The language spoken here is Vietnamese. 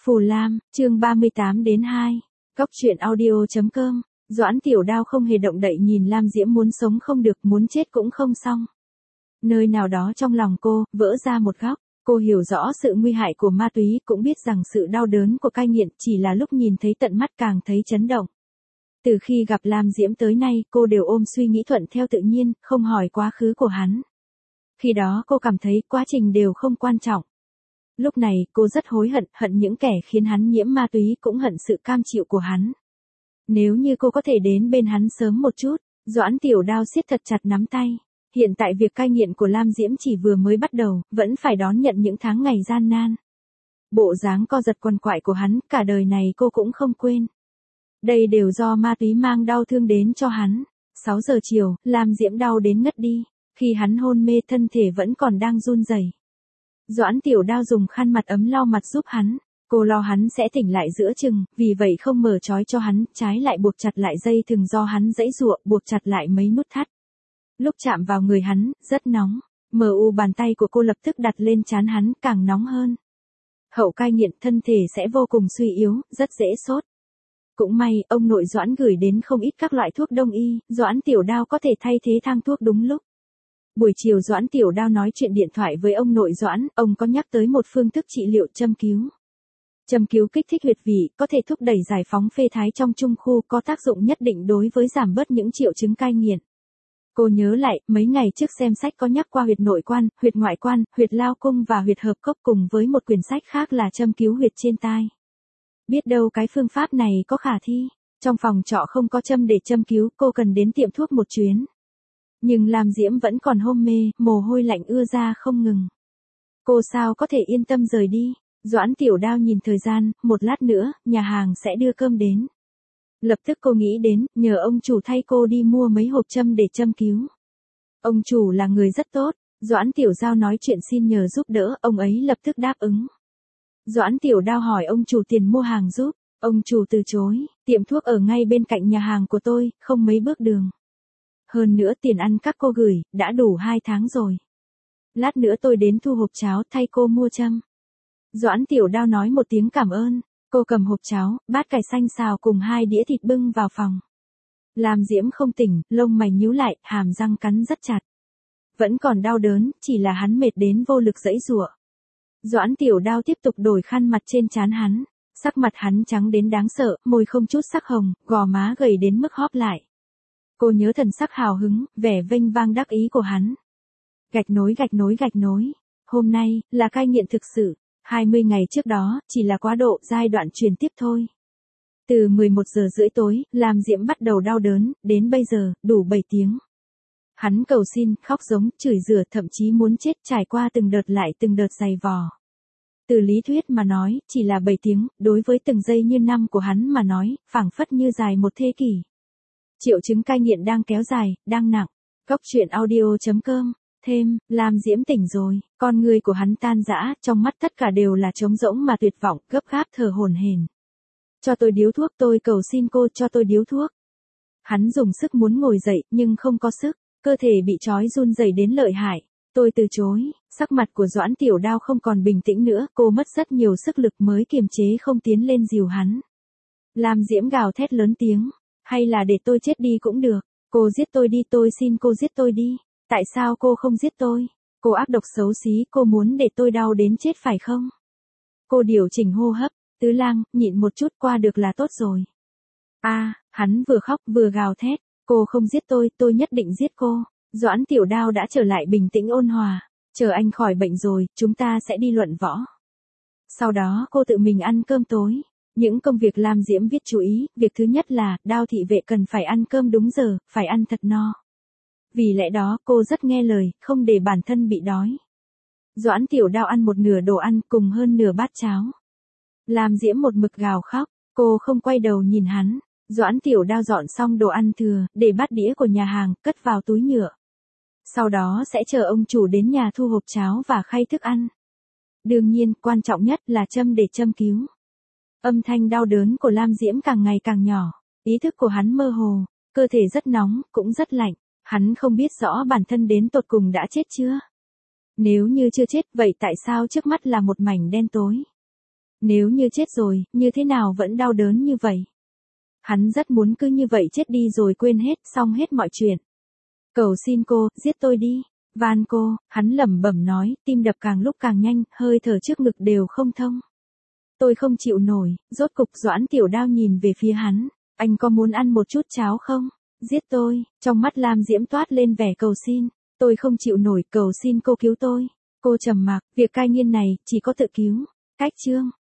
Phù Lam, chương 38 đến 2. Góc truyện audio.com. Doãn Tiểu Đao không hề động đậy nhìn Lam Diễm muốn sống không được, muốn chết cũng không xong. Nơi nào đó trong lòng cô, vỡ ra một góc. Cô hiểu rõ sự nguy hại của ma túy, cũng biết rằng sự đau đớn của cai nghiện chỉ là lúc nhìn thấy tận mắt càng thấy chấn động. Từ khi gặp Lam Diễm tới nay, cô đều ôm suy nghĩ thuận theo tự nhiên, không hỏi quá khứ của hắn. Khi đó cô cảm thấy quá trình đều không quan trọng. Lúc này, cô rất hối hận, hận những kẻ khiến hắn nhiễm ma túy, cũng hận sự cam chịu của hắn. Nếu như cô có thể đến bên hắn sớm một chút. Doãn Tiểu Đao siết thật chặt nắm tay. Hiện tại việc cai nghiện của Lam Diễm chỉ vừa mới bắt đầu, vẫn phải đón nhận những tháng ngày gian nan. Bộ dáng co giật quằn quại của hắn, cả đời này cô cũng không quên. Đây đều do ma túy mang đau thương đến cho hắn. 6 giờ chiều, Lam Diễm đau đến ngất đi. Khi hắn hôn mê, thân thể vẫn còn đang run rẩy. Doãn Tiểu Đao dùng khăn mặt ấm lau mặt giúp hắn. Cô lo hắn sẽ tỉnh lại giữa chừng, vì vậy không mở trói cho hắn, trái lại buộc chặt lại dây thừng do hắn giãy giụa, buộc chặt lại mấy nút thắt. Lúc chạm vào người hắn, rất nóng. Bàn tay của cô lập tức đặt lên trán hắn, càng nóng hơn. Hậu cai nghiện, thân thể sẽ vô cùng suy yếu, rất dễ sốt. Cũng may, ông nội Doãn gửi đến không ít các loại thuốc đông y, Doãn Tiểu Đao có thể thay thế thang thuốc đúng lúc. Buổi chiều Doãn Tiểu Đao nói chuyện điện thoại với ông nội Doãn, ông có nhắc tới một phương thức trị liệu châm cứu. Châm cứu kích thích huyệt vị, có thể thúc đẩy giải phóng phê thái trong trung khu, có tác dụng nhất định đối với giảm bớt những triệu chứng cai nghiện. Cô nhớ lại, mấy ngày trước xem sách có nhắc qua huyệt nội quan, huyệt ngoại quan, huyệt lao cung và huyệt hợp cốc, cùng với một quyển sách khác là châm cứu huyệt trên tai. Biết đâu cái phương pháp này có khả thi. Trong phòng trọ không có châm để châm cứu, cô cần đến tiệm thuốc một chuyến. Nhưng Lam Diễm vẫn còn hôn mê, mồ hôi lạnh ưa ra không ngừng. Cô sao có thể yên tâm rời đi. Doãn Tiểu Đao nhìn thời gian, một lát nữa, nhà hàng sẽ đưa cơm đến. Lập tức cô nghĩ đến, nhờ ông chủ thay cô đi mua mấy hộp châm để châm cứu. Ông chủ là người rất tốt. Doãn Tiểu Giao nói chuyện xin nhờ giúp đỡ, ông ấy lập tức đáp ứng. Doãn Tiểu Đao hỏi ông chủ tiền mua hàng giúp. Ông chủ từ chối, tiệm thuốc ở ngay bên cạnh nhà hàng của tôi, không mấy bước đường. Hơn nữa tiền ăn các cô gửi, đã đủ 2 tháng rồi. Lát nữa tôi đến thu hộp cháo thay cô mua châm. Doãn Tiểu Đao nói một tiếng cảm ơn. Cô cầm hộp cháo, bát cải xanh xào cùng 2 đĩa thịt bưng vào phòng. Lam Diễm không tỉnh, lông mày nhíu lại, hàm răng cắn rất chặt. Vẫn còn đau đớn, chỉ là hắn mệt đến vô lực giãy giụa. Doãn Tiểu Đao tiếp tục đổi khăn mặt trên trán hắn. Sắc mặt hắn trắng đến đáng sợ, môi không chút sắc hồng, gò má gầy đến mức hóp lại. Cô nhớ thần sắc hào hứng, vẻ vênh vang đắc ý của hắn. Gạch nối. Hôm nay, là cai nghiện thực sự. 20 ngày trước đó, chỉ là quá độ, giai đoạn truyền tiếp thôi. Từ 11 giờ rưỡi tối, Lam Diễm bắt đầu đau đớn, đến bây giờ, đủ 7 tiếng. Hắn cầu xin, khóc giống, chửi rủa, thậm chí muốn chết, trải qua từng đợt lại từng đợt dày vò. Từ lý thuyết mà nói, chỉ là 7 tiếng, đối với từng giây như năm của hắn mà nói, phảng phất như dài một thế kỷ. Triệu chứng cai nghiện đang kéo dài, đang nặng. Góc truyện audio.com. Thêm, Lam Diễm tỉnh rồi, con người của hắn tan rã, trong mắt tất cả đều là trống rỗng mà tuyệt vọng, gấp gáp thở hổn hển. Cho tôi điếu thuốc, tôi cầu xin cô cho tôi điếu thuốc. Hắn dùng sức muốn ngồi dậy, nhưng không có sức, cơ thể bị trói run rẩy đến lợi hại. Tôi từ chối. Sắc mặt của Doãn Tiểu Đao không còn bình tĩnh nữa, cô mất rất nhiều sức lực mới kiềm chế không tiến lên dìu hắn. Lam Diễm gào thét lớn tiếng, hay là để tôi chết đi cũng được, cô giết tôi đi, tôi xin cô giết tôi đi. Tại sao cô không giết tôi? Cô ác độc xấu xí, cô muốn để tôi đau đến chết phải không? Cô điều chỉnh hô hấp, Tứ Lang, nhịn một chút qua được là tốt rồi. Hắn vừa khóc vừa gào thét, cô không giết tôi nhất định giết cô. Doãn Tiểu Đao đã trở lại bình tĩnh ôn hòa, chờ anh khỏi bệnh rồi, chúng ta sẽ đi luận võ. Sau đó cô tự mình ăn cơm tối. Những công việc Lam Diễm viết chú ý, việc thứ nhất là, Đao thị vệ cần phải ăn cơm đúng giờ, phải ăn thật no. Vì lẽ đó, cô rất nghe lời, không để bản thân bị đói. Doãn Tiểu Đao ăn một nửa đồ ăn, cùng hơn nửa bát cháo. Lam Diễm một mực gào khóc, cô không quay đầu nhìn hắn. Doãn Tiểu Đao dọn xong đồ ăn thừa, để bát đĩa của nhà hàng, cất vào túi nhựa. Sau đó sẽ chờ ông chủ đến nhà thu hộp cháo và khay thức ăn. Đương nhiên, quan trọng nhất là châm để châm cứu. Âm thanh đau đớn của Lam Diễm càng ngày càng nhỏ. Ý thức của hắn mơ hồ, cơ thể rất nóng, cũng rất lạnh. Hắn không biết rõ bản thân đến tột cùng đã chết chưa. Nếu như chưa chết, vậy tại sao trước mắt là một mảnh đen tối? Nếu như chết rồi, như thế nào vẫn đau đớn như vậy? Hắn rất muốn cứ như vậy chết đi rồi quên hết, xong hết mọi chuyện. Cầu xin cô, giết tôi đi. Van cô, hắn lẩm bẩm nói, tim đập càng lúc càng nhanh, hơi thở trước ngực đều không thông. Tôi không chịu nổi, rốt cục Doãn Tiểu Đao nhìn về phía hắn. Anh có muốn ăn một chút cháo không? Giết tôi, trong mắt Lam Diễm toát lên vẻ cầu xin. Tôi không chịu nổi, cầu xin cô cứu tôi. Cô trầm mặc, việc cai nghiên này, chỉ có tự cứu. Cách chương.